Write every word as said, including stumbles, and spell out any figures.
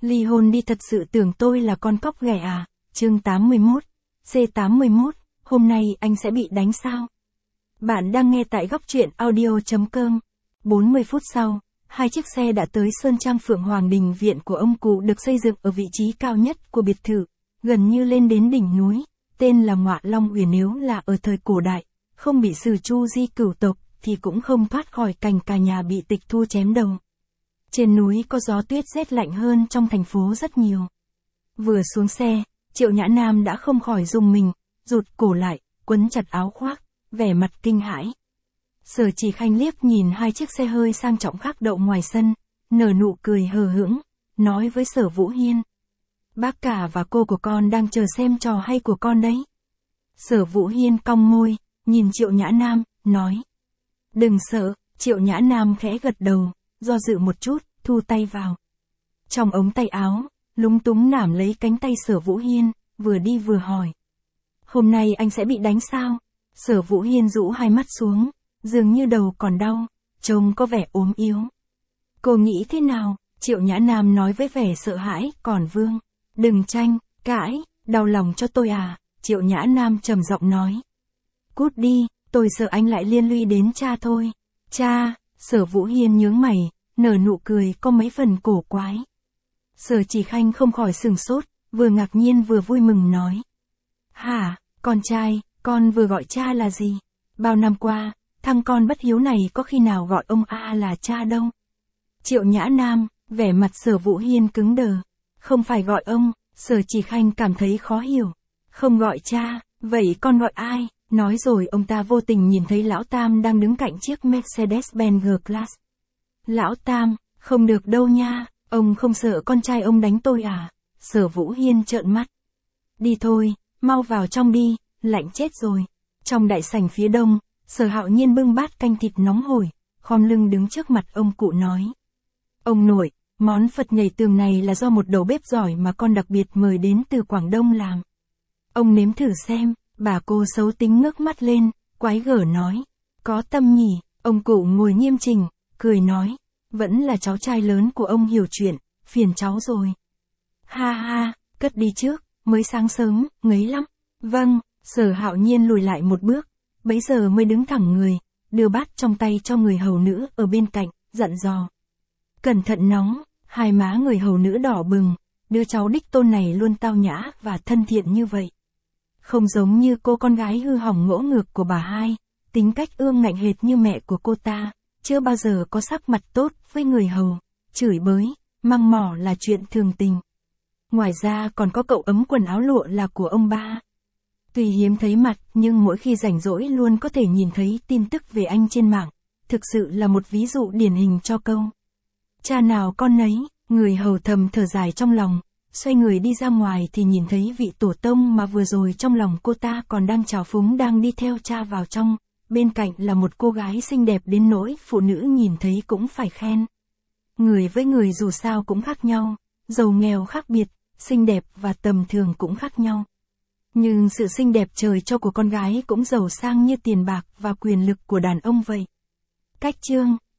Ly hôn đi, thật sự tưởng tôi là con cóc ghẻ à? Chương tám mươi mốt. C tám mươi mốt, hôm nay anh sẽ bị đánh sao? Bạn đang nghe tại góc truyện audio chấm com. bốn mươi phút sau, hai chiếc xe đã tới Sơn Trang Phượng Hoàng Đình viện của ông cụ, được xây dựng ở vị trí cao nhất của biệt thự, gần như lên đến đỉnh núi, tên là Ngọa Long Uyển. Nếu là ở thời cổ đại, không bị xử Chu Di cửu tộc, thì cũng không thoát khỏi cảnh cả nhà bị tịch thu chém đầu. Trên núi có gió tuyết rét lạnh hơn trong thành phố rất nhiều. Vừa xuống xe, Triệu Nhã Nam đã không khỏi rùng mình, rụt cổ lại, quấn chặt áo khoác, vẻ mặt kinh hãi. Sở Chỉ Khanh liếc nhìn hai chiếc xe hơi sang trọng khác đậu ngoài sân, nở nụ cười hờ hững, nói với Sở Vũ Hiên: "Bác cả và cô của con đang chờ xem trò hay của con đấy." Sở Vũ Hiên cong môi, nhìn Triệu Nhã Nam, nói: "Đừng sợ." Triệu Nhã Nam khẽ gật đầu, do dự một chút, thu tay vào trong ống tay áo, lúng túng nắm lấy cánh tay Sở Vũ Hiên, vừa đi vừa hỏi: "Hôm nay anh sẽ bị đánh sao?" Sở Vũ Hiên rũ hai mắt xuống, dường như đầu còn đau, trông có vẻ ốm yếu. "Cô nghĩ thế nào?" Triệu Nhã Nam nói với vẻ sợ hãi. "Còn Vương, đừng tranh cãi, đau lòng cho tôi à?" Triệu Nhã Nam trầm giọng nói. "Cút đi, tôi sợ anh lại liên lụy đến cha thôi." "Cha?" Sở Vũ Hiên nhướng mày, nở nụ cười có mấy phần cổ quái. Sở Chỉ Khanh không khỏi sửng sốt, vừa ngạc nhiên vừa vui mừng nói: "Hả, con trai, con vừa gọi cha là gì? Bao năm qua, thằng con bất hiếu này có khi nào gọi ông A là cha đâu." Triệu Nhã Nam, vẻ mặt Sở Vũ Hiên cứng đờ. "Không phải gọi ông." Sở Chỉ Khanh cảm thấy khó hiểu. "Không gọi cha, vậy con gọi ai?" Nói rồi ông ta vô tình nhìn thấy Lão Tam đang đứng cạnh chiếc Mercedes-Benz G-Class. "Lão Tam, không được đâu nha, ông không sợ con trai ông đánh tôi à?" Sở Vũ Hiên trợn mắt. "Đi thôi, mau vào trong đi, lạnh chết rồi." Trong đại sảnh phía đông, Sở Hạo Nhiên bưng bát canh thịt nóng hổi, khom lưng đứng trước mặt ông cụ nói: "Ông nội, món Phật nhảy tường này là do một đầu bếp giỏi mà con đặc biệt mời đến từ Quảng Đông làm. Ông nếm thử xem." Bà cô xấu tính ngước mắt lên, quái gở nói: "Có tâm nhỉ." Ông cụ ngồi nghiêm chỉnh, cười nói: "Vẫn là cháu trai lớn của ông hiểu chuyện, phiền cháu rồi." "Ha ha, cất đi trước, mới sáng sớm, ngấy lắm." "Vâng." Sở Hạo Nhiên lùi lại một bước, bấy giờ mới đứng thẳng người, đưa bát trong tay cho người hầu nữ ở bên cạnh, dặn dò: "Cẩn thận nóng." Hai má người hầu nữ đỏ bừng, đứa cháu đích tôn này luôn tao nhã và thân thiện như vậy. Không giống như cô con gái hư hỏng ngỗ ngược của bà hai, tính cách ương ngạnh hệt như mẹ của cô ta, chưa bao giờ có sắc mặt tốt với người hầu, chửi bới, măng mỏ là chuyện thường tình. Ngoài ra còn có cậu ấm quần áo lụa là của ông ba. Tuy hiếm thấy mặt nhưng mỗi khi rảnh rỗi luôn có thể nhìn thấy tin tức về anh trên mạng, thực sự là một ví dụ điển hình cho câu cha nào con nấy. Người hầu thầm thở dài trong lòng, xoay người đi ra ngoài thì nhìn thấy vị tổ tông mà vừa rồi trong lòng cô ta còn đang trào phúng đang đi theo cha vào trong, bên cạnh là một cô gái xinh đẹp đến nỗi phụ nữ nhìn thấy cũng phải khen. Người với người dù sao cũng khác nhau, giàu nghèo khác biệt, xinh đẹp và tầm thường cũng khác nhau. Nhưng sự xinh đẹp trời cho của con gái cũng giàu sang như tiền bạc và quyền lực của đàn ông vậy. Cách chương